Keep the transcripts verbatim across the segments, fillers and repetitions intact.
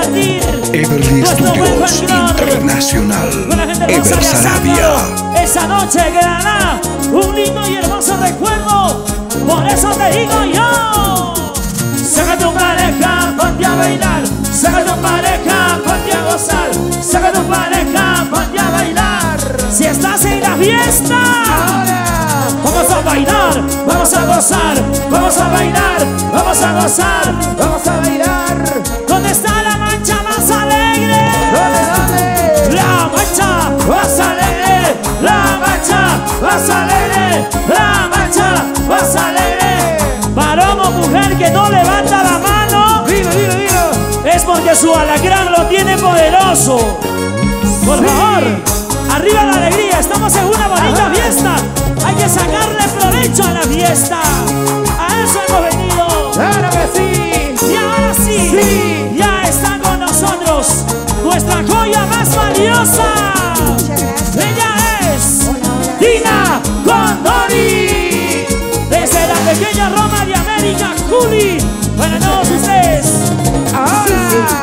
compartir Everly Studios Internacional. Ever Sarabia. Esa noche quedará un lindo y hermoso recuerdo. Por eso te digo yo: saca tu pareja, ponte a bailar. Saca tu pareja, ponte a gozar. Saca tu pareja, ponte a bailar. Si estás en la fiesta, ahora vamos a bailar, vamos a gozar, vamos a bailar, vamos a gozar, vamos a bailar. ¿Dónde está la mancha más alegre? ¿Dónde, dónde? La mancha más alegre, la mancha más alegre, la mancha más alegre. Varón o mujer que no levanta la mano, dilo, dilo, dilo, es porque su alacrán lo tiene poderoso. Por sí. favor, arriba la alegría, estamos en una bonita Ajá. fiesta. Hay que sacarle provecho a la fiesta. A eso hemos venido. Claro que sí. Y ahora sí, sí. ya está con nosotros nuestra joya más valiosa. Ella es Tina Condori. Desde la pequeña Roma de América, Juli. Para todos ustedes. Ahora. Sí, sí.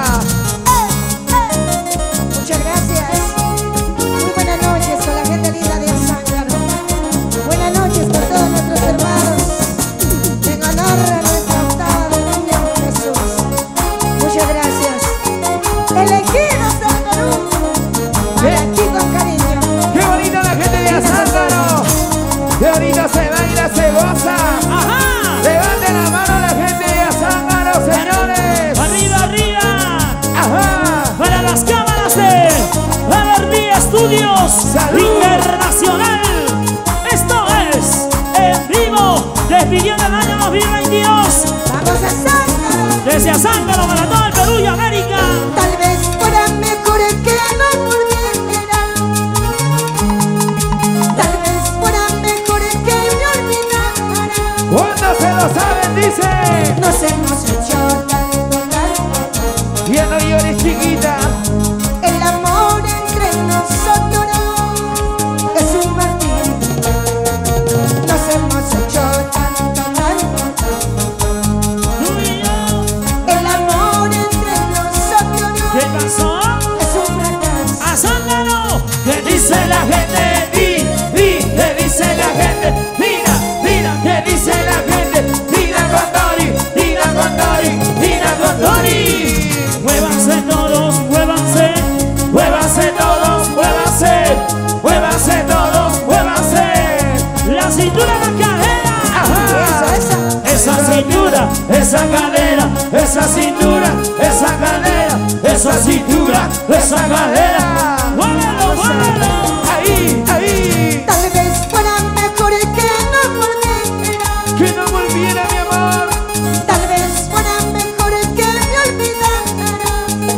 Se baila, se goza. Ajá. Levanten la mano la gente de Azángaro, señores. Arriba, arriba. Ajá. Para las cámaras de Everly Studios Salud. Internacional. Esto es en vivo, despidiendo el año dos mil veintidós. Vamos a Azángaro. Desde Azángaro para todo el Perú y América. Tal vez fuera mejor que no volviera. ¿Cuántos se lo saben? Dice. Nos hemos hecho tanto, tanto. Ya no llores, chiquita. El amor entre nosotros es un martirio. Nos hemos hecho tanto, tanto. El amor entre nosotros. ¿Qué pasó? Es un fracaso. Azángaro. ¿Qué dice la gente? Di, di, ¿qué dice la gente? Mira, mira, ¿qué dice la gente? Tina Condori, Tina Condori, Tina Condori. Muévanse todos, muévanse, muévanse todos, muévanse, muévanse todos, muévanse. La cintura, la cadera. Ajá. Esa, esa. Esa cintura, esa cadera, esa cintura, esa cadera, esa cintura, esa cadera. ¡Muévelo, muévelo! Ahí, ahí. Tal vez fuera mejor que no volviera. Que no volviera, mi amor. Tal vez fuera mejor que me olvidara.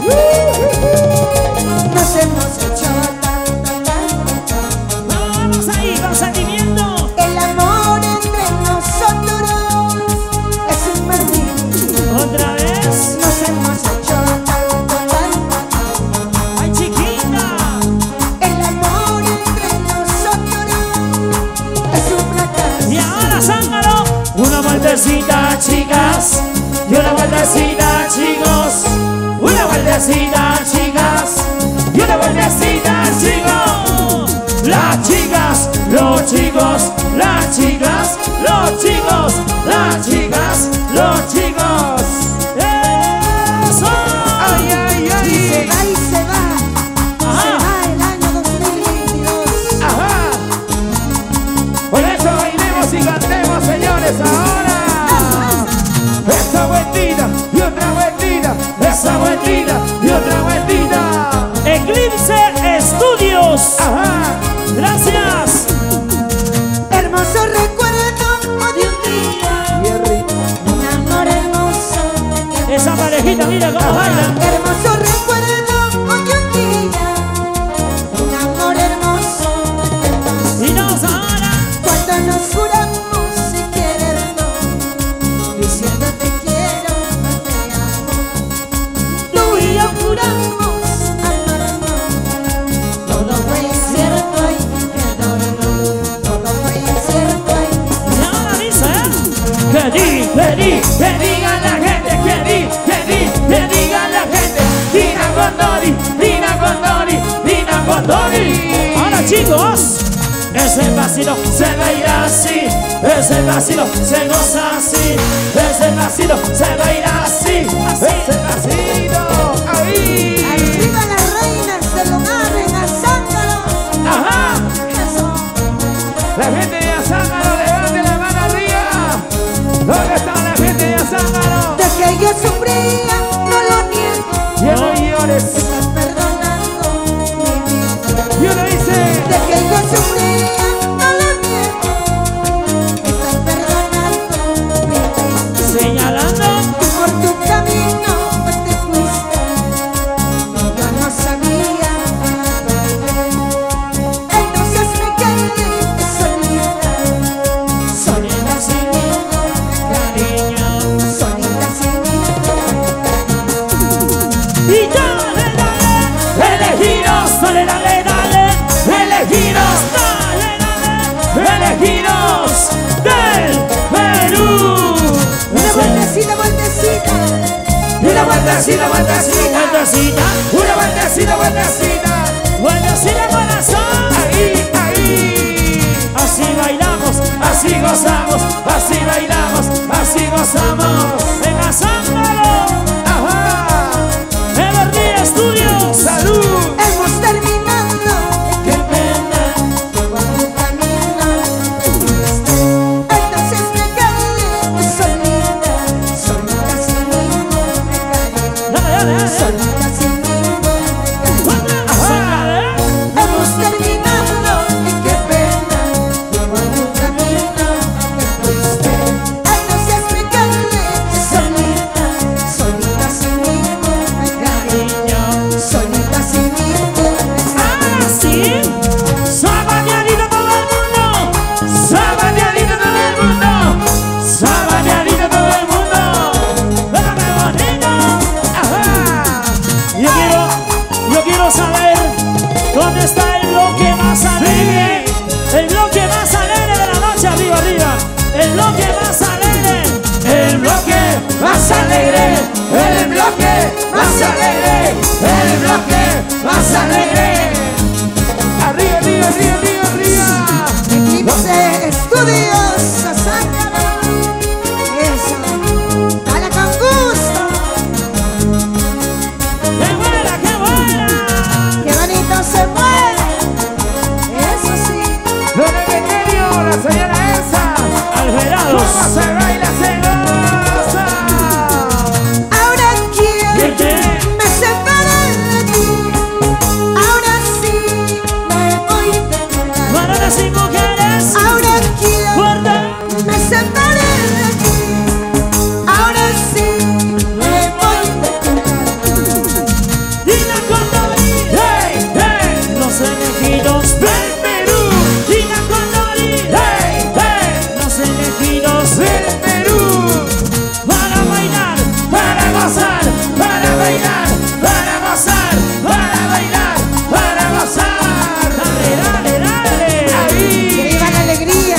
Nos hemos hecho tanto, tanto. Vamos ahí, con sentimiento. El amor entre nosotros es un martirio. Otra vez. Nos hemos hecho tanto, tanto. Ay, chiquita. El amor entre nosotros es un fracaso. Y ahora, Zángaro. Una vueltecita, chicas. Y una vueltecita, chicos. Una vueltecita, chicas. Y una vueltecita, chicos. Las chicas, los chicos, las chicas, los chicos, las chicas, los chicos. ¡Eso! Ay, ay, Y se ay. va y se va. Ajá. Se va el año dos mil veintidós. Ajá. Por eso bailemos y cantemos, señores, ahora. Esa vueltita y otra vueltita. Esa vueltita y otra vueltita. Eclipse Studios. Ajá. Gracias. Hermoso recuerdo de un día. Y el ritmo. Me enamoré chicos. Ese vacilo se baila así, ese vacilo se goza así, ese vacilo se baila así, ese vacilo ahí. Arriba las reinas del hogar en Azángaro. Ajá. Eso. La gente de Azángaro, levante la mano arriba. ¿Dónde está la gente de Azángaro? De que yo sufría, no lo niego. Ya no llores. Estás perdonando mi vida. Yo lo hice. De que yo sufría, no lo niego. Estás perdonando mi vida. Señalando. Por tu camino te fuiste. Yo no sabía nada. Entonces me quedé solita. Solita sin ningún cariño. Solita sin ningún cariño. Y dale, dale, elegiros, dale, dale, dale, elegiros, dale, dale, elegiros del Perú. Una vueltecita, vueltecita. Una vueltecita, vueltecita. Vueltecita, Una vueltecita, vueltecita. vueltecita corazón. Ahí, ahí. Así bailamos, así gozamos, así bailamos, así gozamos. En Azángaro, Ajá. Everly Studios. Salud. Hemos terminado. Qué pena. Por tu camino te fuiste. Entonces me quedé solita. Solita sin ningún cariño. Dale, dale, dale. Solita sin ningún cariño. Azángaro. Hemos terminado. Y qué pena. Por tu camino te fuiste. Entonces me quedé solita. Solita sin ningún cariño. Solita sin ningún Ah, sí. Sabaneadito todo el mundo. Sabaneadito todo el mundo. Sabaneadito todo el mundo. Pero qué bonito. Ajá. Yo quiero, yo quiero saber dónde está el bloque más alegre. El bloque más alegre de la noche, arriba, arriba. El bloque más alegre. El bloque más alegre. El bloque más alegre. El bloque más alegre. Arriba, arriba, arriba, arriba, arriba. Eclipse Estudios Azángaro. Eso. Dale con gusto. ¡Qué buena, qué buena! Qué bonito se mueve. Eso sí. Don Emeterio, la señora Elsa. Alverados. ¿Cómo se baila, se goza? Ahora quiero ¿Qué, qué? me separé de ti. Ahora sí me voy de tu lado. Varones y mujeres. Ahora quiero Fuerte. me separé de ti. Ahora sí me voy de tu lado. Dina Condori. ¡Hey, hey! Los elegidos del Perú. Dina Condori. ¡Hey, hey! Los elegidos del Perú. Para bailar, para gozar, para bailar, para gozar, para bailar, para gozar. Dale, dale, dale. Que Ahí. viva la alegría.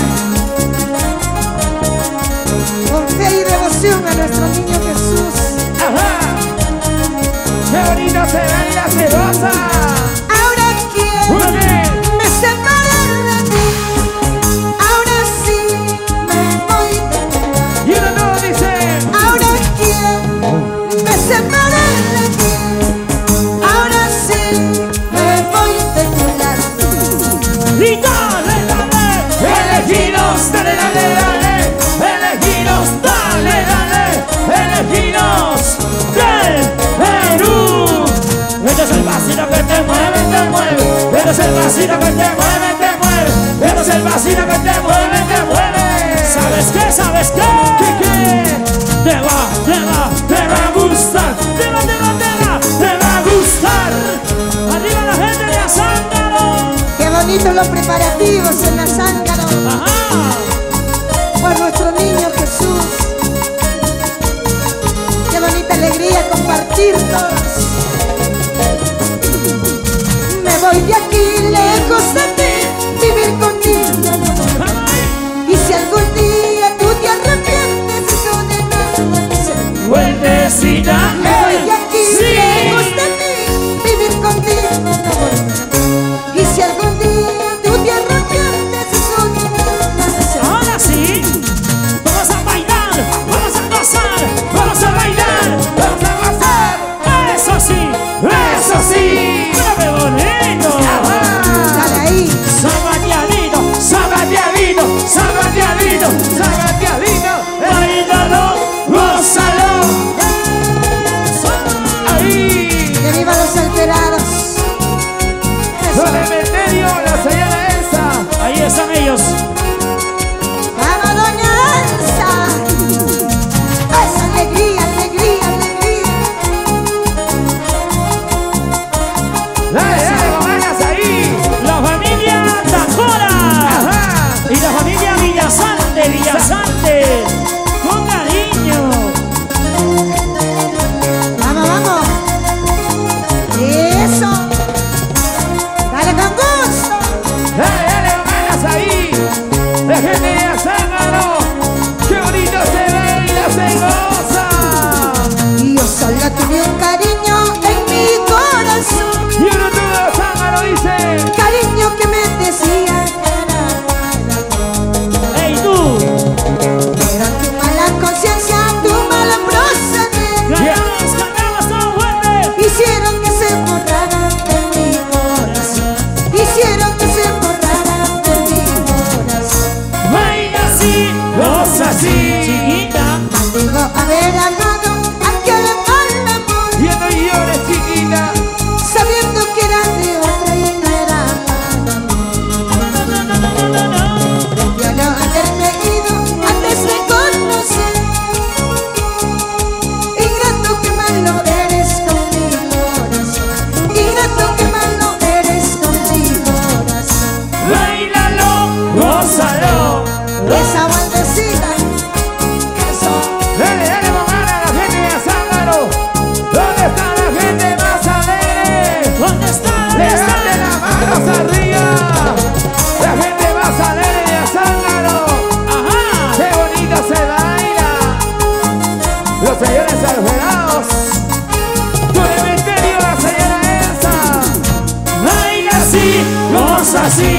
Con fe y devoción a nuestro niño Jesús. Ajá. Qué bonito se baila, se goza. Ahora quiero Muy bien. me separé de ti. Ahora sí me voy de tu lado. Y uno todo dice. Ahora quiero me separé de ti. Ahora sí me voy de tu lado. Y dale, dale. Elegidos, dale, dale, dale. Elegidos, dale, dale. Elegidos del Perú. Este es el vacío que te mueve, te mueve. Este es el vacío que te mueve, te mueve. Este es el vacío que te mueve, te mueve. ¿Sabes qué? ¿Sabes qué? ¿Qué, qué? Te va, te va, te va a gustar. Te va, te va, te va, te va a gustar. Arriba la gente de Azángaro. Qué bonitos los preparativos en Azángaro Ajá. por nuestro niño Jesús. Qué bonita alegría compartir todos. Me voy de aquí lejos de ti, vivir contigo. Y si algún día tú te arrepientes, eso de nada te servirá. Vueltecita. Me voy de aquí Sí. lejos de ti, vivir contigo. Y si algún día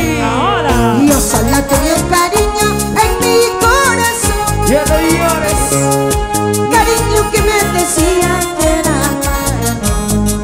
ahí. Ahora. Yo solo tenía un cariño en mi corazón. Ya no llores. Cariño que me decía que era malo.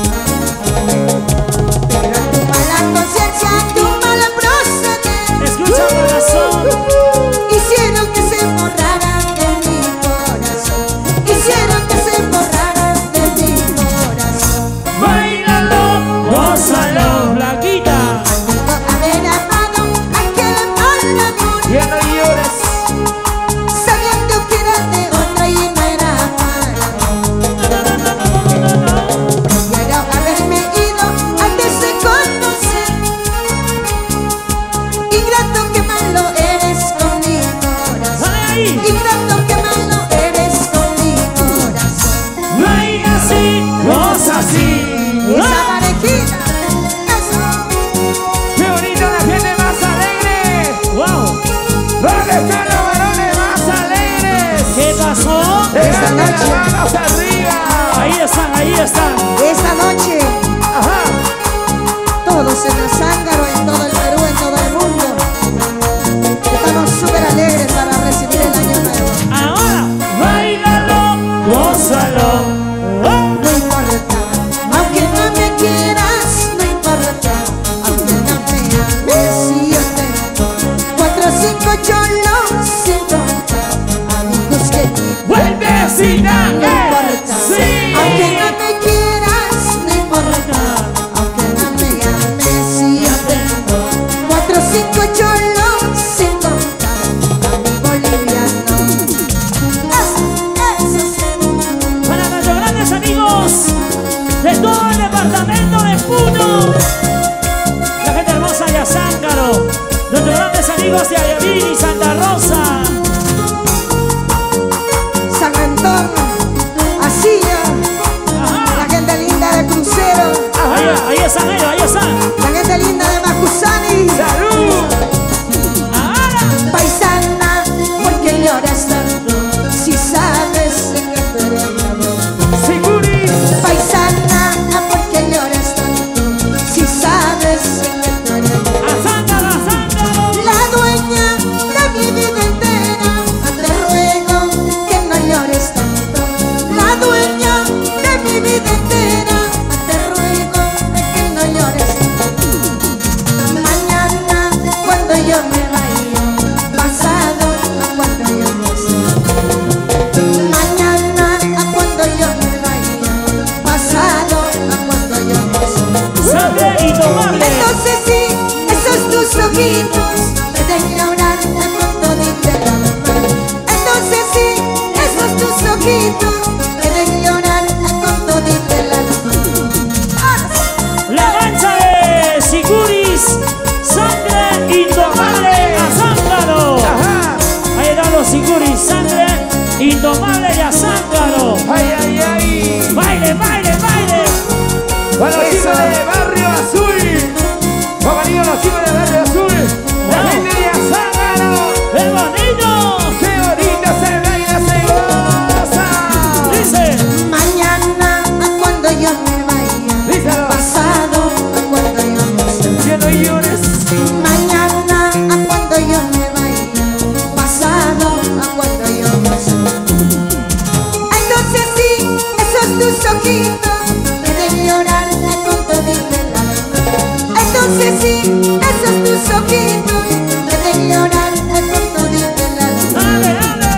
Pero tu mala conciencia, tu mala proceder, Escucha, corazón. hicieron que se borraran de mi corazón. Hicieron que se borraran de mi corazón. Bailalo, gózalo, Blanquita. Digo haber amado aquel mal amor, Ya no llores. sabiendo que era de otra y no era para mí. Quiero haberme ido antes de conocer. Ingrato que malo eres con mi corazón. Dale ahí. Ingrato que malo eres con mi corazón. Baila así, goza así. Esa parejita, eso. Qué bonito la gente más alegre. Wow. ¿Dónde están los varones más alegres? ¿Qué pasó? Esta Levanten las noche. manos arriba. Ahí están, ahí están. Esta noche, Ajá. todos en el Zángaro, en todo el Perú, en todo el mundo, estamos súper alegres para recibir el año nuevo. Ahora, bailalo, gózalo. Oh. No importa, aunque no me quieras, no importa, aunque no me ames, si yo tengo cuatro o cinco cholos sin contar, amigos que ni Vuelvecita, no importa, sí. aunque no me quieras, no importa, aunque no me ames, si yo tengo cuatro o cinco cholos sin contar, amigo liviano. Eso, eso sí. Para nuestros grandes amigos de todo el departamento de Puno, la gente hermosa de Azángaro, nuestros grandes amigos de Ayavín y Santa Rosa. San Antón, Asilla, Ajá. la gente linda de Crucero, Ahí, ahí están ellos, ahí están. la gente linda de Macusani. ¡Salud! Ahora, Paisana, ¿por qué lloras tanto? Si sabes que tú eres mi amor. ¡Siguris! Paisana, ¿por qué lloras tanto? Si sabes que tú eres mi amor. Azángaro, Azángaro. La dueña de mi vida entera, te ruego que no llores tanto. La dueña de mi vida entera, te ruego que no llores tanto. Mañana cuando yo me vaya, pasado cuando yo me sea. Mañana cuando yo me vaya, pasado cuando yo me sea. Sabe y tomarle. Entonces sí, esos tus ojitos me dejan llorar con todita el alma. Entonces sí, esos tus ojitos me dejan llorar con todita el alma. Ahora sí. La mancha de Siguris, sangre indomable, Azángaro. ¡Ajá! Ahí están los Siguris, sangre indomable de Azángaro. ¡Ay, ay, ay! Baile, baile, baile. Para los chicos de Barrio Azul. ¿Cómo digo los chicos de Barrio Azul? La Wow. gente de Azángaro. ¡Qué bonito! ¡Qué bonito se baila, se goza! Dice, Mañana cuando yo me vaya, Díselo. pasado cuando yo me sea. Que no llores. Mañana cuando yo me vaya, pasado cuando yo me sea. Entonces sí, esos tus ojitos me deben llorar con todita el alma. Entonces sí, esos tus ojitos me deben llorar con todita el alma. dale, dale.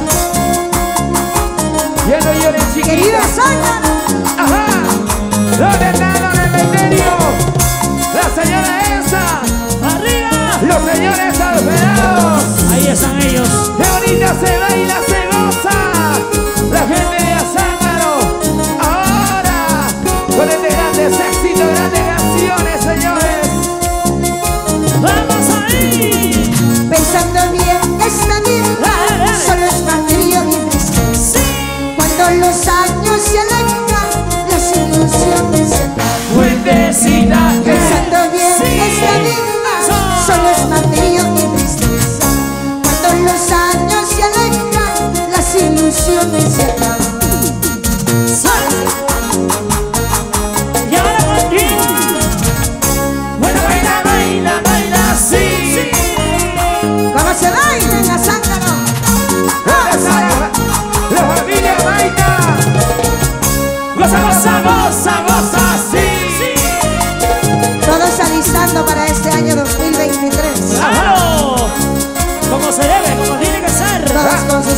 Ya no llores, chiquita. Querido Zángaro, ¡Ajá! ¿Dónde están los cementerios? La señora Elsa. ¡Arriba! Los señores alberados. Ahí están ellos. ¡Qué bonita se baila, se goza! La gente de Azángaro. Ahora, con este grandes éxitos, grandes canciones, señores. ¡Vamos ahí! pensando bien, esta vida Dale, dale. solo es martirio y tristeza. Sí. Cuando los años se alejan, las ilusiones se van. Fuentecita, Pensando bien, sí. esta vida Eso. solo es martirio y tristeza. Cuando los años se alejan,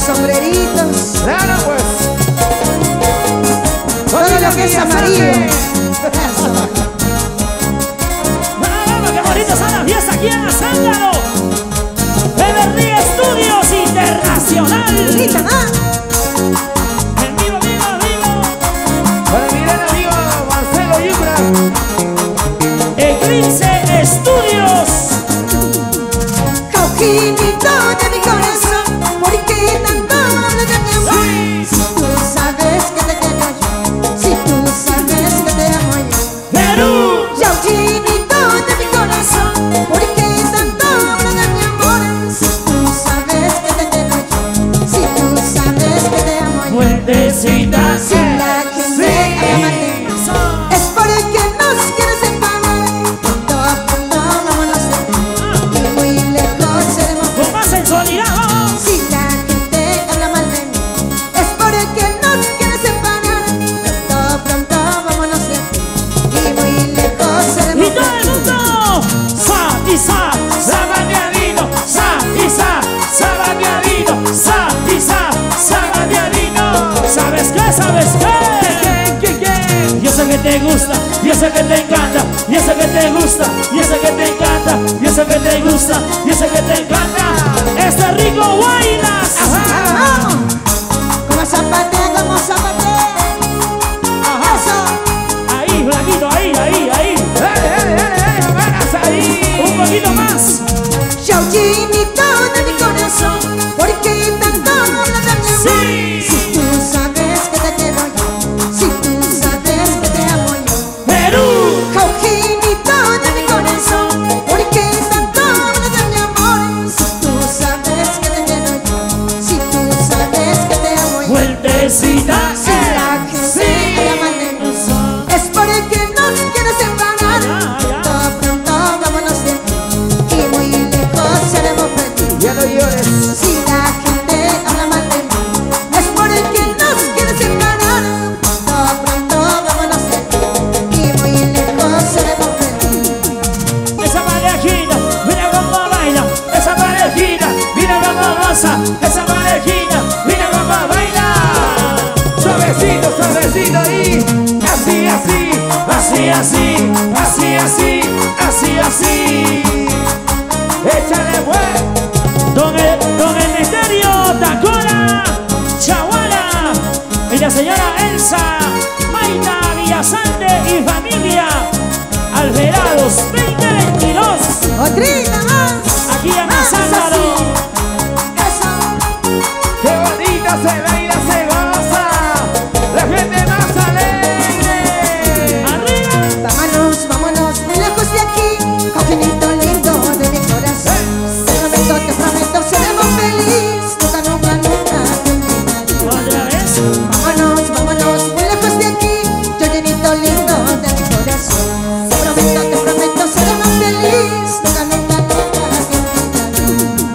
sombreritos. Claro, pues. Todo lo que es amarillo. Eso. Vamos, qué bonito son las fiestas aquí en Azángaro. Everly Estudios Internacional. Bonita, ¿no? En vivo, vivo, vivo. Para mi gran amigo Marcelo Yubra. Eclipse Estudios. Cauquinito de mi corazón, ¿por qué tanto hablas de mi amor? Si tú sabes que te quiero yo, si tú sabes que te amo yo. Perú. Cauquinito de mi corazón, ¿por qué tanto hablas de mi amor? Si tú sabes que te quiero yo, si tú sabes que te amo yo. Fuertecita. Si la gente ama de mí, es porque nos quieres separar. Pronto a pronto vámonos de aquí, y muy lejos seremos. Con más sensualidad, vamos. Si la gente habla mal de mí, es porque nos quiere separar. Pronto, pronto vámonos de aquí, y muy lejos seremos. Y todo el mundo. Sa y sa. Sabaniadino. Sa y sa. Sabaniadino. Sa y sa. Sabaniadino. ¿Sabes qué? ¿Sabes qué? ¿Qué, qué? Yo sé que te gusta, yo sé que te encanta, yo sé que te gusta, yo sé que te encanta, yo sé que te gusta, yo sé que te encanta. Este rico bailas. Vamos, como zapatea, como zapatea. Eso. Ahí, blanquito, ahí, ahí, ahí. Dale, dale, dale, dale, manas ahí. Un poquito más. Chauchinito de mi corazón, ¿por qué tanto hablas de mi amor? Sí. Si tú sabes que te quiero yo, si tú sabes que te amo yo. Perú. Cauquinito de mi corazón, ¿por qué tanto hablas de mi amor? Si tú sabes que te quiero yo, si tú sabes que te amo yo. Fuertecita. Si la gente habla mal de mí, es porque nos quiere separar. Pronto, pronto vámonos de aquí, y muy lejos seremos perdidos. Ya no llores. Si la gente habla mal de mí, es porque nos quiere separar. Pronto, pronto vámonos de aquí, y muy lejos seremos perdidos. Esa parejita, mira cómo baila. Esa parejita, mira cómo goza. Esa parejita, mira cómo baila. Suavecito, suavecito ahí. Así, así. Así, así, así, así, así, así. Échale, pues. Don el, don el misterio Tacora Chaguara y la señora Elsa Maita Villasante y familia Alverados veinte veintidós. Otrita más. Aquí en Más Azángaro. así. Eso. Qué bonita se baila, se goza. La gente más alegre. Arriba. Vámonos, vámonos, muy lejos de aquí, cauquinito lindo de mi corazón. Te prometo, te prometo, seremos felices, nunca, nunca, nunca te olvidaré. Otra vez. Vámonos, vámonos, muy lejos de aquí, cauquinito lindo de mi corazón. Te prometo, te prometo, seremos felices, nunca, nunca, nunca te olvidaré.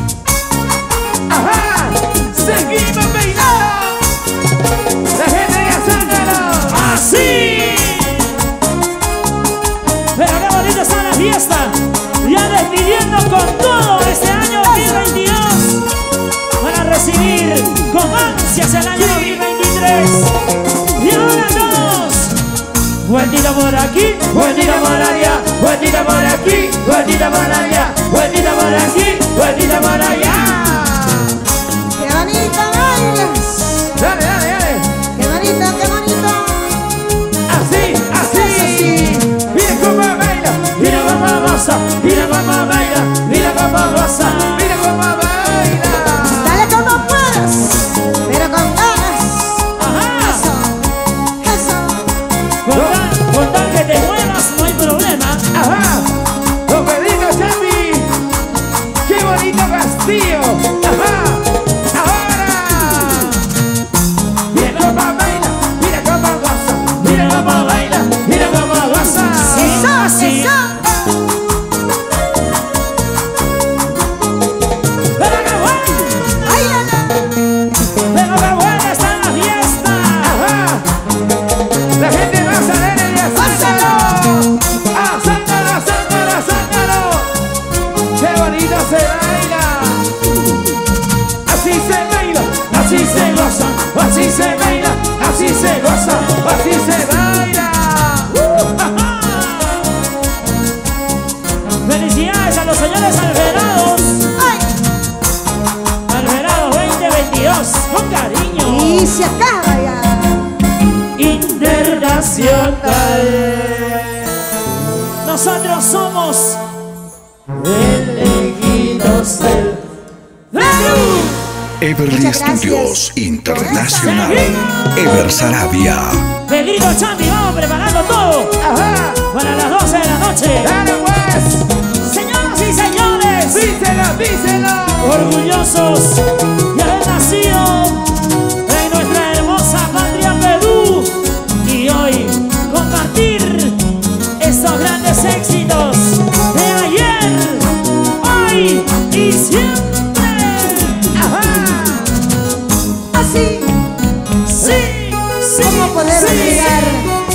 Ajá. Seguimos bailando. La gente de Azángaro. Así. Pero qué bonita está la fiesta. Ya despidiendo con todo este año dos mil veintidós. Para recibir con ansias el año dos mil veintitrés. Y ahora todos. Vueltita por aquí, vueltita por allá, vueltita por aquí, vueltita por allá, vueltita por aquí, vueltita por allá. Qué bonito bailas, Dale, dale, dale. qué bonito, qué bonito. Así, así. Mira cómo baila. Mira cómo goza, mira cómo baila, mira cómo goza. Mira cómo baila. Dale como puedas, pero con ganas. Ajá. Eso, eso. Con tal, con tal que te muevas no hay problema. Ajá. Lo que diga Chambi. Qué bonito castillo. Ajá. Ahora. Mira cómo baila. Mira cómo goza. Mira cómo baila, mira cómo goza. Sí, Eso, así. eso. Pero qué bueno, Ay, la, la. pero qué buena está la fiesta. Ajá. La gente más alegre de Azángaro. Azángaro, Azángaro, Azángaro. Qué bonito se baila. Así se baila. así se goza, así se baila, así se goza, así se baila. Felicidades a los señores Alverados. Ay, Alverados veinte veintidós, con cariño. y se acaba ya. Internacional. Nosotros somos elegidos del Perú. Everly Muchas gracias. Studios Internacional. Ever Sarabia. Pedrito Champi, vamos preparando todo Ajá, para las doce de la noche. dale pues, Señoras y señores, díselo, díselo. orgullosos de haber nacido en nuestra hermosa patria Perú y hoy compartir estos grandes éxitos de ayer, hoy y siempre. Ajá, Así, Sí, sí, ¿cómo poder sí. olvidar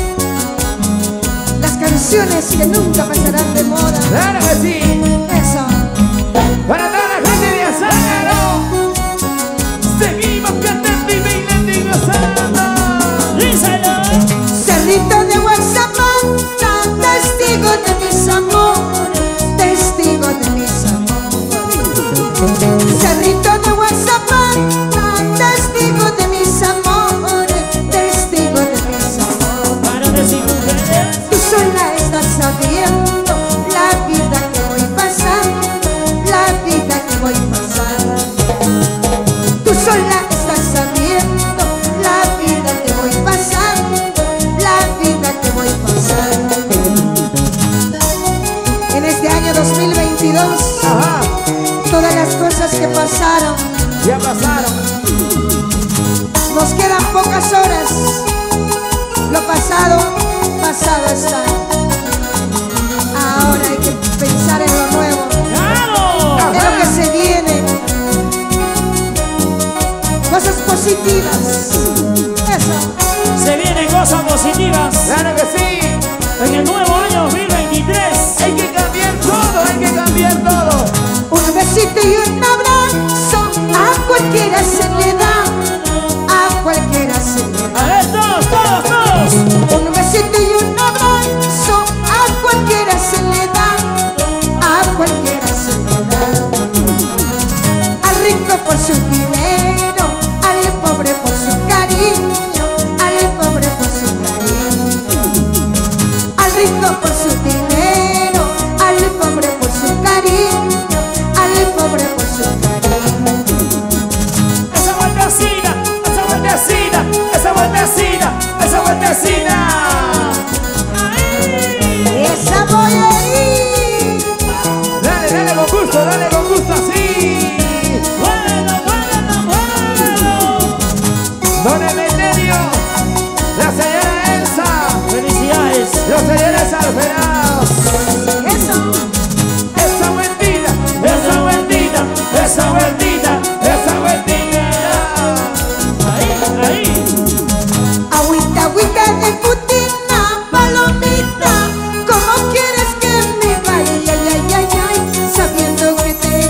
las canciones que nunca pasarán de moda? claro que sí. Eso. Para toda la gente de Azángaro, seguimos cantando y bailando y gozando. Díselo. Cerrito de Guaxapán, testigo de mis amores, testigo de mis amores. Cerrito de Guaxapán, testigo de mis amores, testigo de mis amores. Varones y mujeres. Tú sola estás sabiendo la vida que voy pasando, la vida que voy pasando. Tú sola estás sabiendo la vida que voy pasando, la vida que voy pasando. En este año dos mil veintidós, Ajá, todas las cosas que pasaron, ya pasaron. nos quedan pocas horas. Lo pasado, pasado está. Ahora hay que pensar en lo nuevo, ¡Claro! en lo que se viene. Cosas positivas. Eso. Se vienen cosas positivas Claro que sí. en el nuevo año dos mil veintitrés. Hay que cambiar todo, hay que cambiar todo. Un besito y un abrazo a cualquiera se le da, a cualquiera se le da. A ver, todos, todos, todos. Un besito y un abrazo a cualquiera se le da, a cualquiera se le da. Al rico por su dinero, al pobre por su cariño, al pobre por su cariño. Al rico por su dinero, al pobre por su cariño, al pobre por su cariño. Esa vueltecita, esa vueltecita, esa vueltecita, esa vueltecita. Ahí. Esa voy a ir. Dale, dale con gusto, dale con gusto así. Bueno, bueno, bueno. Don Emeterio, la señora Elsa, Felicidades. los señores Alverados. Eso. Esa vueltita, esa vueltita, esa vueltita, esa vueltita. Ahí, ahí. Agüita, agüita de putina, palomita, ¿cómo quieres que me vaya? Ay, ay, ay, ay, sabiendo que te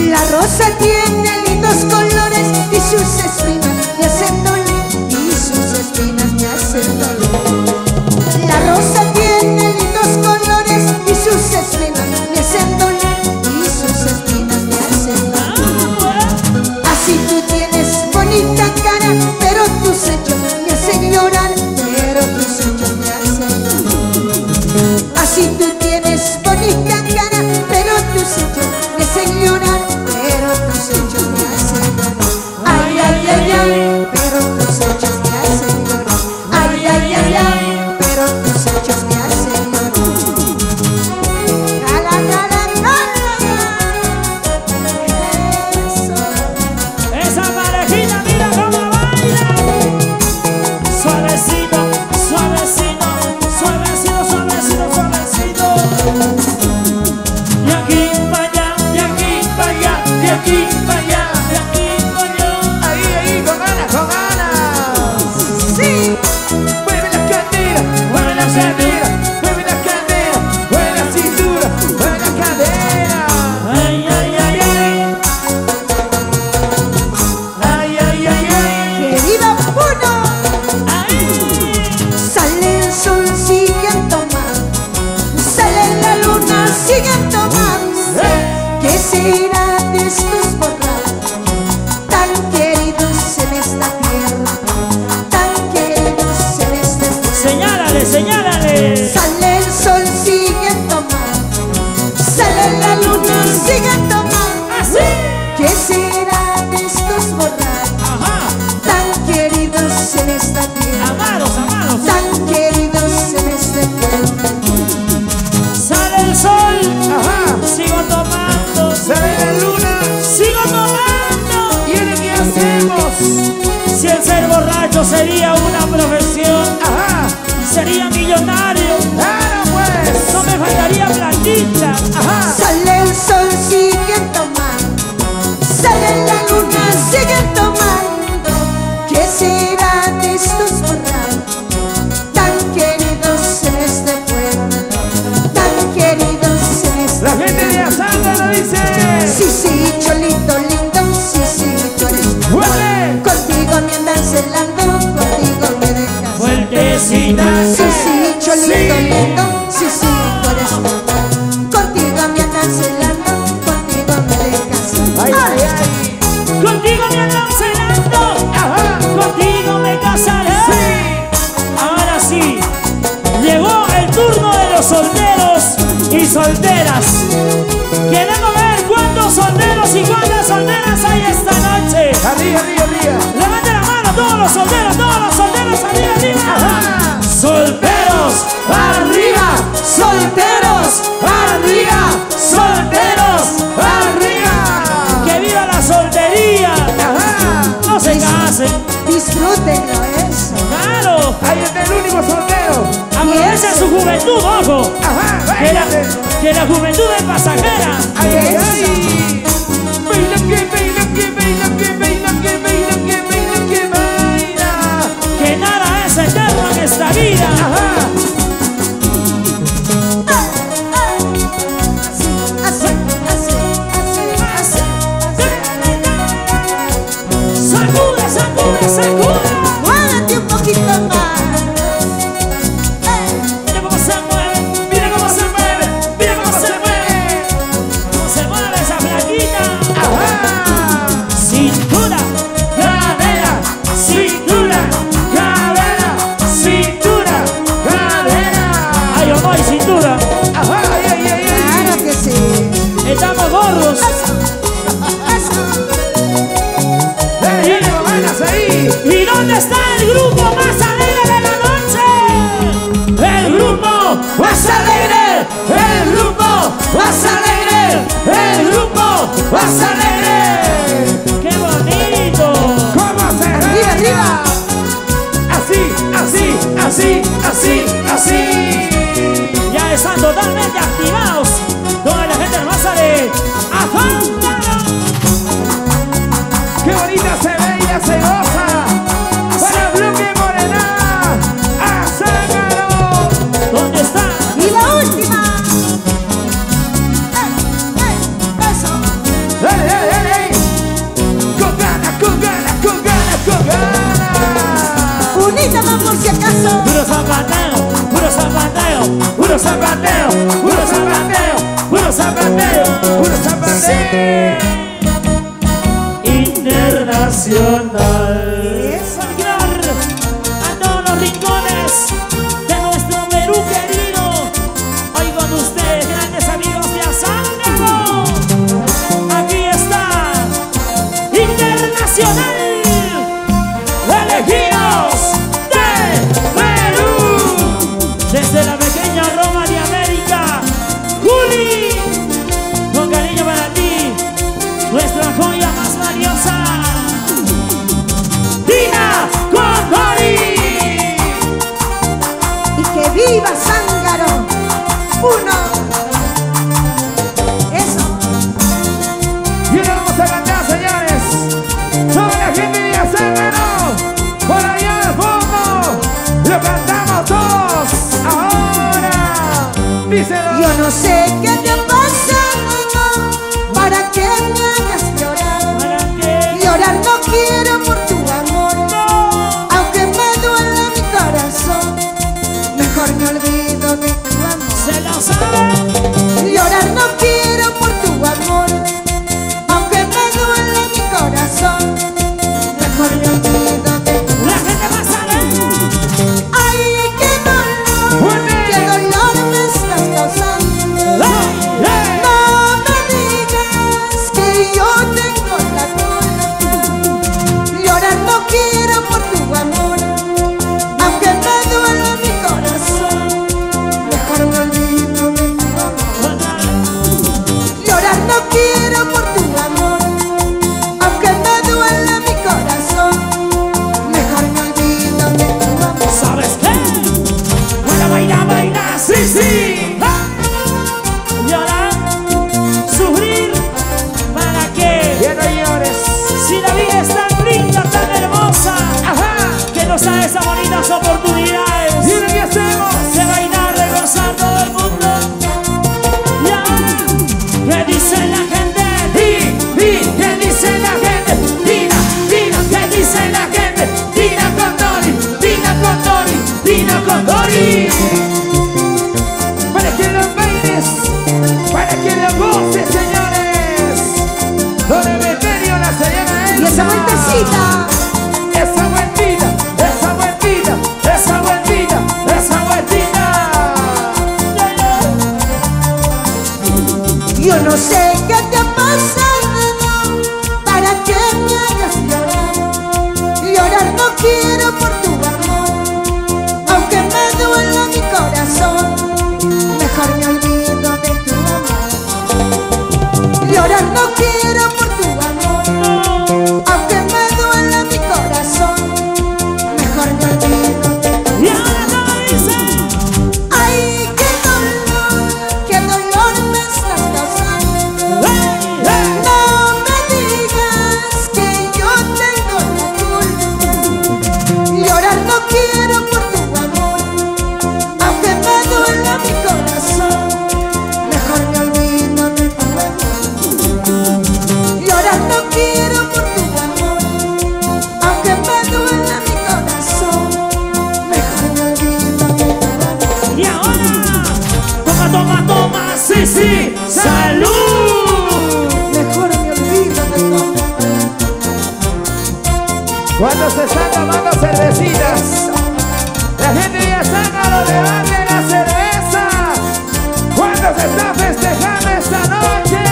La rosa tiene lindos colores y sus espinas me hacen doler, y sus espinas me hacen doler. La rosa tiene lindos colores y sus espinas me hacen doler, y sus espinas me hacen doler. Así tú tienes bonita cara, pero tus hechos me hacen llorar, pero tus hechos me hacen llorar. Así tú tienes bonita cara, pero tus hechos me hacen llorar, pero tus hechos me hacen llorar. Ay, ay, ay, ay, pero tus hechos me hacen llorar. Ay, ay, ay, ay, pero tus hechos me hacen llorar. Cala, cala, cala. Eso. Esa parejita, mira cómo baila. Suavecito, suavecito, suavecito, suavecito, suavecito. De aquí para allá, de aquí para allá, de aquí para allá, de aquí para allá. Ahí, ahí, con ganas, con ganas. Sí. Mueve la cadera, mueve la cadera, mueve la cadera, mueve la cintura, mueve la cadera. Ay, ay, ay, ay. Ay, ay, ay, ay. ¡Que viva Puno! Ay. Sale el sol, siguen tomando. Sale la luna, siguen tomando. ¿Qué será de estos borrachos tan queridos en esta tierra? Tan queridos en esta tierra. Señálale, señálale. Sale el sol, siguen tomando. Sale la luna, siguen tomando. Así. ¿Qué será de estos borrachos Ajá. tan queridos en esta tierra? Amados, amados. Tan queridos en este tiempo. Sale el sol. Ajá. Sigo tomando. Sale la luna. Sigo tomando. ¿Y ahora qué hacemos? Si el ser borracho sería una profesión, Ajá. sería millonario. Claro, pues. No me faltaría platita. Ajá. Sale el sol, siguen tomando. Sale la luna, siguen tomando. ¿Qué será de estos borrachos tan queridos en este pueblo? Tan queridos en este La gente de pueblo. Asanta lo dice. Sí, sí, cholito lindo, sí, sí, tú eres ¡Huele! contigo me andan celando, contigo me dejas. Fuertecita. Sí, sí, cholito Sí. lindo, sí, sí, tú eres contigo me andan celando, contigo me dejas. Ay, ay, ay. Contigo me andan celando. Ajá. Contigo me casaré. Sí. Ahora sí. Llegó el turno de los solteros y solteras. Queremos ver cuántos solteros y cuántas solteras hay esta noche. Arriba, arriba, arriba. Levanten la mano todos los solteros, todos los solteros, arriba, arriba. Ajá. Solteros, arriba, solteros, arriba, solteros, arriba. Que viva la soltería. Ajá. No se casen, Disfrútenlo eso. claro. Ahí está el único soltero. Aprovechen su juventud, ojo. Ajá. Que la, Bailate. que la juventud es pasajera. Ay, ay, ay. Baila que baila que baila que baila que baila que baila que baila. Que nada es eterno en esta vida. Ajá. Así, así, así, así, así. Sacude, sacude, sacude. Muévete un poquito más. Mira cómo se mueve, mira cómo se mueve, mira cómo se mueve. Cómo se mueve esa flaquita. Ajá. Cintura, cadera, cintura, cadera, cintura, cadera. Ay, oh, ay, cintura. Ajá. Ay, ay, ay, ay. Claro que sí. Estamos gordos. Dale, dale, mamanas ahí. ¿Y dónde está el grupo más alegre de la noche? El grupo más alegre, el grupo más alegre, el grupo más alegre. ¡Qué bonito! ¿Cómo se Arriba, ve? arriba. Así, así, así, así, así. Ya están totalmente activados. Toda la gente hermosa de Afántalo. Qué bonita se ve y ya se goza. Para Bloque Morena. ¡Azángaro! ¿Dónde está? Y la última. ¡Ey, ey! Eso. Dale, dale, zapateo, puro zapateo, puro zapateo, puro zapateo. Internacional. Saludar a todos los rincones de nuestro Perú querido. Hoy con ustedes, grandes amigos de Azángaro. Aquí está Internacional. Elegidos de Perú. Desde la pequeña Roma de América, Juli, con cariño para ti, nuestra joya más valiosa, Tina Condori. Y que viva Zángaro. Uno. Eso. Y ahora vamos a cantar, señores. Toda la gente de Zángaro, por allá al fondo, lo cantamos todos. Ahora, díselo. Yo no sé qué te pasa, para que me hagas llorar. ¿Para qué? Llorar no quiero por tu amor, aunque me duele mi corazón. Mejor me olvido de tu amor. ¿Se lo sabe? Llorar no quiero por tu amor, aunque me duele mi corazón. Mejor me olvido de tu La amor. gente va a saber. Ay, qué dolor, qué dolor me estás causando. ¡Hey! ¡Hey! No me digas que yo tengo la culpa. Llorar no quiero por tu amor, aunque me duele mi corazón. Mejor me olvido de tu amor. Llorar no quiero por tu amor, aunque me duele mi corazón. Mejor me olvido de tu amor. ¿Sabes qué? Baila, baila, baila, sí, sí. Llorar, sufrir, ¿para qué? Ya no llores. Si la vida es tan linda, tan hermosa, Ajá. que nos da esas bonitas oportunidades ¿Y ahora qué hacemos? de bailar, de gozar todo el mundo. Y ahora, ¿qué dice la gente? Di, di, ¿qué dice la gente? Tina, Tina, ¿qué dice la gente? Tina Condori, Tina Condori, Tina Condori. Para que los bailes, para que los goces, señores. Don Emeterio, la señora Y esa vueltecita. Esa vueltita, esa vueltita, esa vueltita, esa vueltita. Yo no sé qué te ha pasado, para que me hagas llorar. Llorar no quiero por tu amor, aunque me duele mi corazón. Mejor me olvido de tu amor. Llorar no quiero por tu amor, aunque me duele mi corazón. Mejor me olvido de tu amor. Y ahora no dice. Ay, qué dolor, qué dolor me estás causando. ¡Hey! ¡Hey! No me digas que yo tengo la culpa. Llorar no quiero por tu amor, aunque me duele mi corazón. Mejor me olvido de tu amor. Llorar no quiero por tu amor, aunque me duele mi corazón. Mejor me olvido de tu amor. Y ahora, toma, toma, toma, sí, sí, salud. Mejor me olvido de tu amor. Cuando se está tomando cervecitas, la gente ya saca lo de darle la cerveza. Cuando se está festejando esta noche.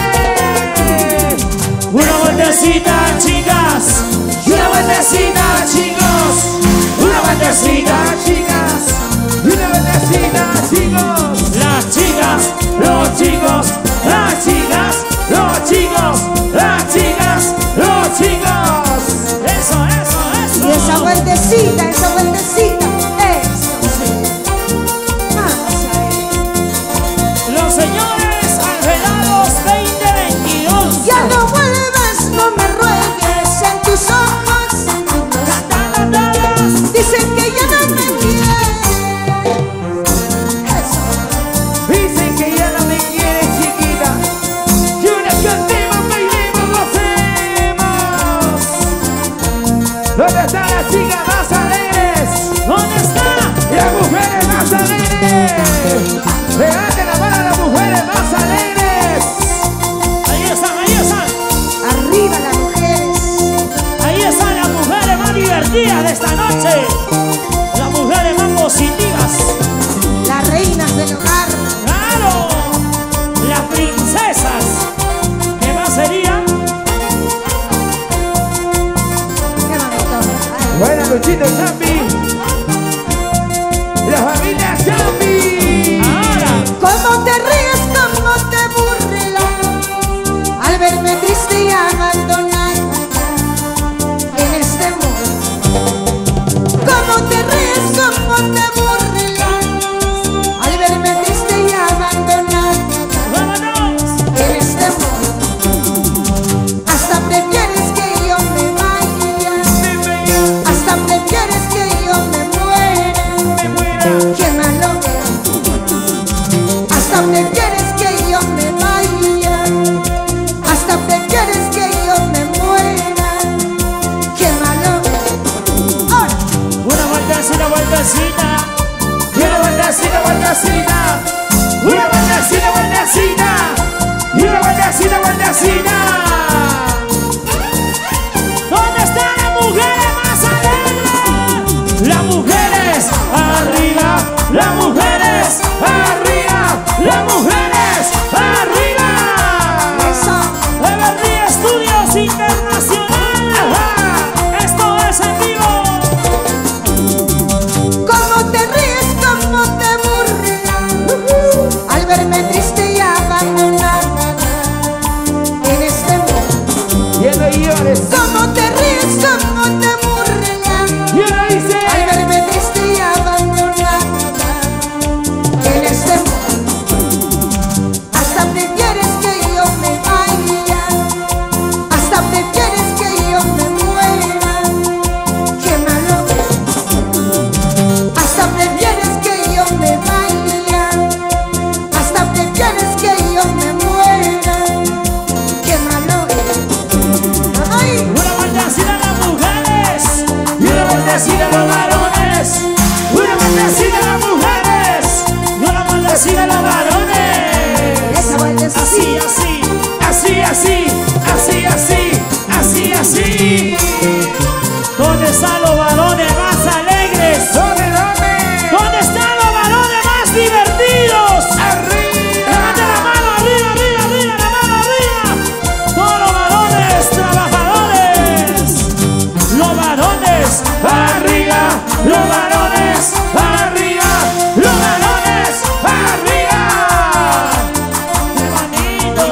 Una vueltecita, chicas. Y una vueltecita, chicos. Una vueltecita, chicas. Y una vueltecita, chicos. Las chicas, los chicos, las chicas, los chicos, las chicas, los chicos. Eso, eso, eso. Y esa vueltecita, esa vueltecita, eso sí. Vamos a ver. Los señores Alvelados veinte veintidós. Ya no vuelvas, no me ruegues, en tus ojos Cantando todas. dicen que ya no me quieres. Eso. Dicen que ya no me quieres, chiquita. Y una cantemos, bailemos, gocemos. ¿Dónde están las chicas más alegres? ¿Dónde está? Las mujeres más alegres. mujeres más alegres. Ahí están, ahí están. Arriba las mujeres. Ahí están las mujeres más divertidas de esta noche. Las mujeres más positivas. Las reinas del hogar. ¡Claro! Las princesas. ¿Qué más serían? Qué bonito. Ay. Buena Luchito Champi. La familia Champi. Ahora. Cómo te ríes, cómo te burlas al verme triste y abandonada en este mundo. Cómo te ríes, cómo te burlas al verme triste y abandonada ¡Vámonos! en este mundo. Hasta prefieres que yo me vaya, hasta prefieres que yo me muera. Qué malo eres. Hasta prefieres que yo me vaya, hasta prefieres que yo me muera. Qué malo eres. Ahora, Una vueltecita, vueltecita. Y una vueltecita, vueltecita. Una vueltecita, vueltecita. Y una vueltecita, vueltecita. ¿Dónde están las mujeres más alegres? Las mujeres arriba, las mujeres arriba, las mujeres arriba. eso. Everly Estudios Internacional. Ajá. Esto es en vivo. Cómo te ríes, cómo te burlas al verme triste y abandonada en este mundo. Y no llores. Cómo te ríes, cómo te burlas Y uno dice. al verme triste y abandonada en este mundo. Hasta prefieres que yo me vaya, hasta prefieres que yo me muera. Qué malo eres. Hasta prefieres que yo me vaya, hasta prefieres que yo me muera. Qué malo eres. Ay. Una vueltecita a las mujeres. Y una vueltecita a los varones. Una vueltecita a las mujeres. Y una vueltecita a los varones. Esa vuelta es Así, así. así. Así, así, así, así, así, así. ¿Dónde están los varones más alegres? ¿Dónde, dónde? ¿Dónde están los varones más divertidos? Arriba. Levanta la mano, arriba, arriba, arriba, la mano arriba. Todos los varones trabajadores. Los varones arriba, los varones arriba, los varones arriba. ¡Qué bonito!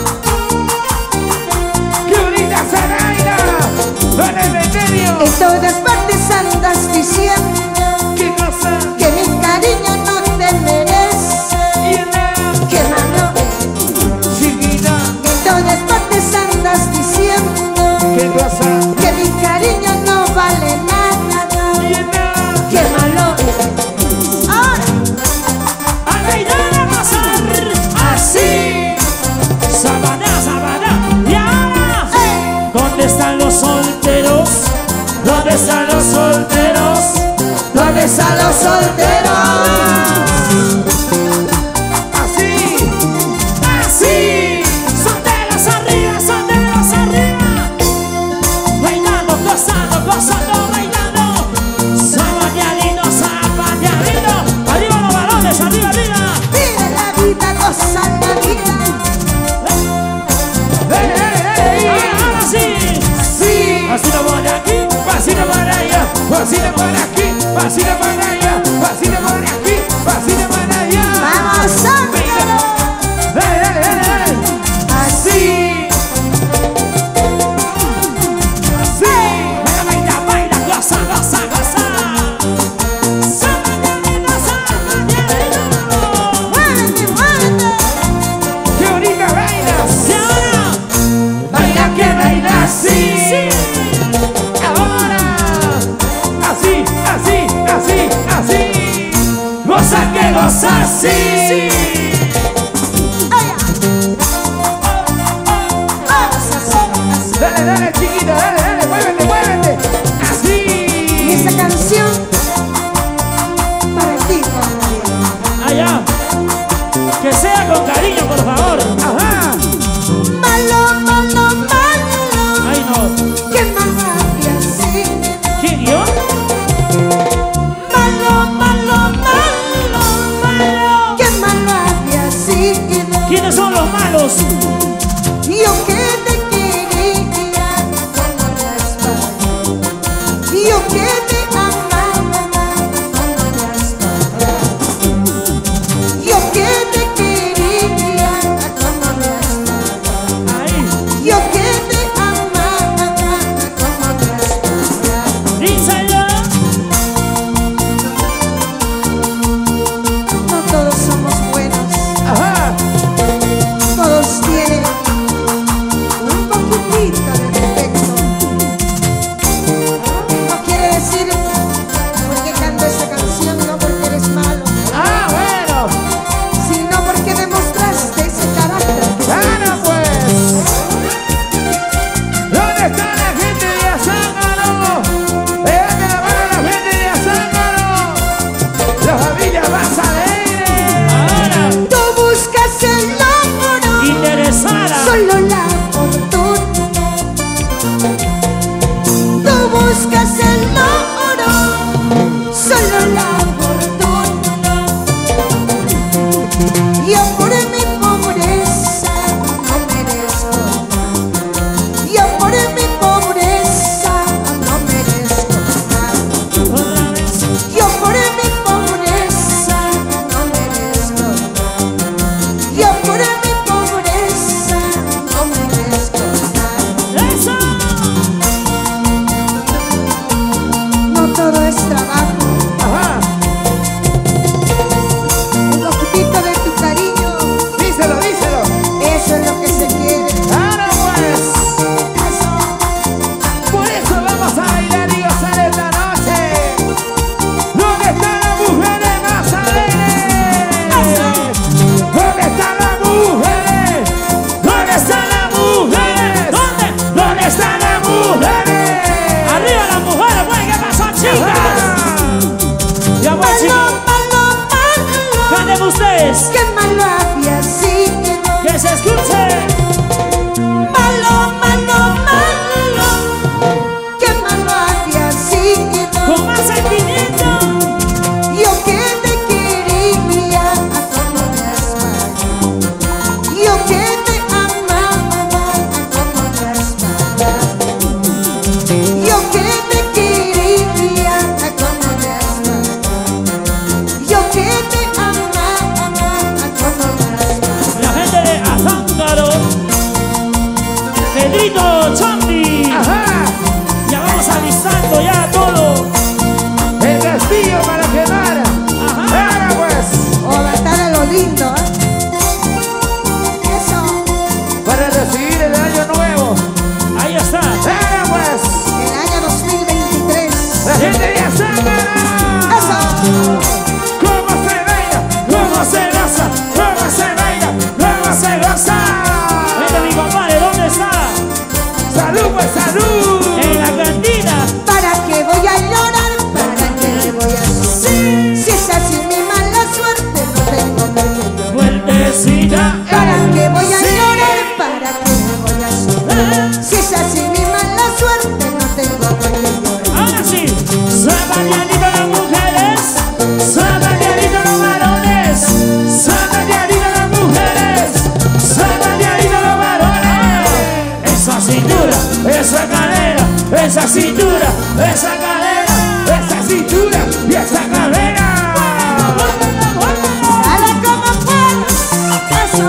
¡Qué bonita Zanaida! ¡Con el meterio! En todas partes andas diciendo ¿Qué cosa? que mi cariño no te merece. Y una Qué malo eres. chiquita. En todas partes andas diciendo ¿Qué cosa? que mi cariño no vale nada. Y una Qué malo eres. Ahora, A bailar a gozar. Así. Sabana, sabana. Y ahora. ¡eh! ¿Dónde están los solteros? ¿Dónde están los solteros? ¿Dónde están los solteros? así. Así. Solteros arriba, solteros arriba. Bailando, gozando, gozando, bailando. Sabaneadito, sabaneadito. Arriba los varones, arriba, arriba. Vive la vida, goza la vida. ¡Dale, dale, dale! Ahora, ahora sí. ¡Sí! Pasito por aquí. Pasito para allá, pasito para aquí, pasito para allá, pasito para aquí, pasito para allá. Vamos, sácalo. Dale, dale, dale, dale. Así. Así. Baila, baila, baila, goza, goza, goza. Sabaneadito, sabaneadito. Muévete, muévete. ¡Qué bonita bailas! Y ahora. Baila que baila así. Sí. Ahora. Así, así, así, así. Goza que goza así. Ay, ay. Vamos así. Dale, dale, chiquita, dale, dale, muévete, muévete. Y Así. esa canción para ti, Juan Gabriel. Allá. Que sea con cariño. es trabajo. Ajá. Un poquitito de tu cariño, Díselo, díselo. eso es lo que se quiere. Ahora pues. Por eso vamos a bailar y gozar esta noche. ¿Dónde están las mujeres más alegres? ¿Dónde están las mujeres? ¿Dónde están las mujeres? ¿Dónde? ¿Dónde están las mujeres? Arriba las mujeres, pues, ¿qué pasó, chicas? Ya voy, Malo, chicos. malo, malo. Canten ustedes. Qué malo había sido. Que se escuche. Malo, malo, malo. Qué malo había sido. Con más sentimiento. Yo que te quería a como las manos. Yo que te amaba a como las manos. Yo que te quería a como las manos. Yo que te amaba a como las manos. La gente de Azángaro. Pedrito, Chambi. Ajá. Ya vamos alistando ya todo. El castillo para quemar. Ajá. Ahora pues. O matar a lo lindo, ¿eh? Eso, Para recibir el año nuevo. Ahí está. Ahora pues. el año dos mil veintitrés. La gente de Azángaro. Eso. ¿Cómo se baila? ¿Cómo se goza? ¿Cómo se baila? ¿Cómo se goza? Vete, mi compadre, ¿dónde está? ¡Salud, pues salud! En la cantina. ¿Para qué voy a llorar? ¿Para qué le voy a sufrir? Si es así mi mala suerte, no tengo por qué llorar. Fuertecita. ¿Para qué voy a Sí. llorar? ¿Para qué le voy a sufrir? Si es así mi mala suerte, no tengo por qué llorar. Ahora sí. Zapatianito las mujeres. Zapatianito los varones. Zapatianito las mujeres. Zapatianito los varones. Esa cintura, esa cadera, esa cintura, esa cadera, ¡Esa cintura y esa cadera! Dale como puedas. Eso.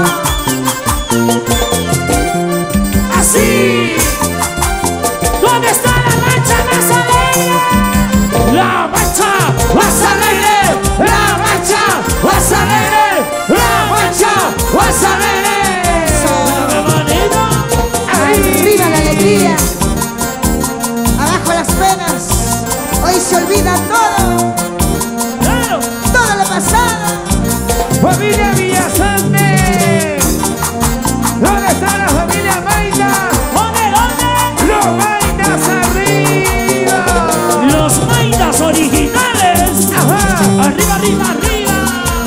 así. ¿Dónde está la mancha más alegre? La mancha más alegre. La mancha más alegre. La mancha más alegre. Qué bonito. Arriba la alegría. Abajo las penas. Hoy se olvida todo. Claro. Todo lo pasado. ¡Familia Villasante! ¿Dónde está la familia Maida? ¿Dónde, dónde? ¡Los Maidas arriba! Los Maidas originales. ¡Ajá! Arriba, arriba, arriba.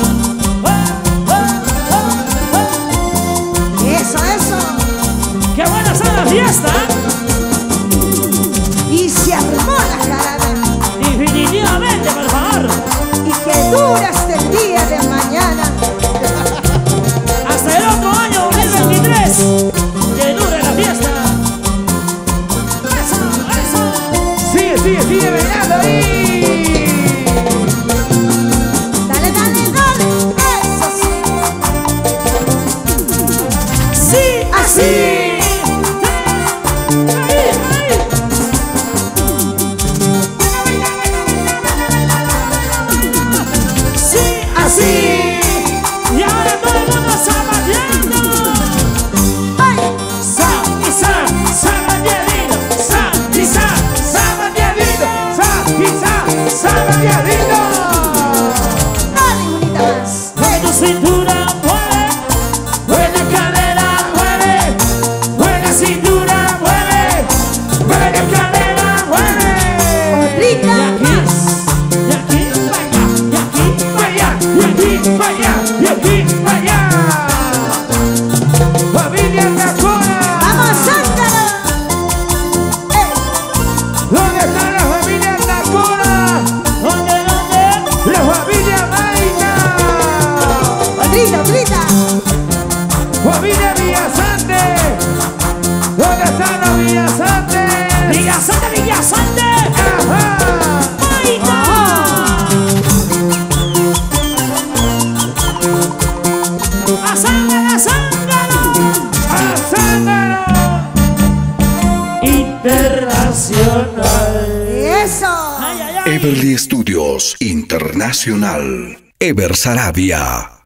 Eh, eh, eh, Eso, eso. eh. Qué buena está la fiesta. Y se armó la jarana. Definitivamente, por favor. Y que dura hasta el día de mañana. Hasta el otro año dos mil veintitrés. Que dure la fiesta. Eso, eso. ¡Sigue, sigue, sigue bailando ahí! Dale, dale, dale. Eso sí. Sí, así. Ahí, ahí. Sí, así. Y ahora todo el mundo zapateando. Sa y sa, zapateadito. Sa y sa, zapateadito. ¡Sa y Everly Studios Internacional. Ever Sarabia.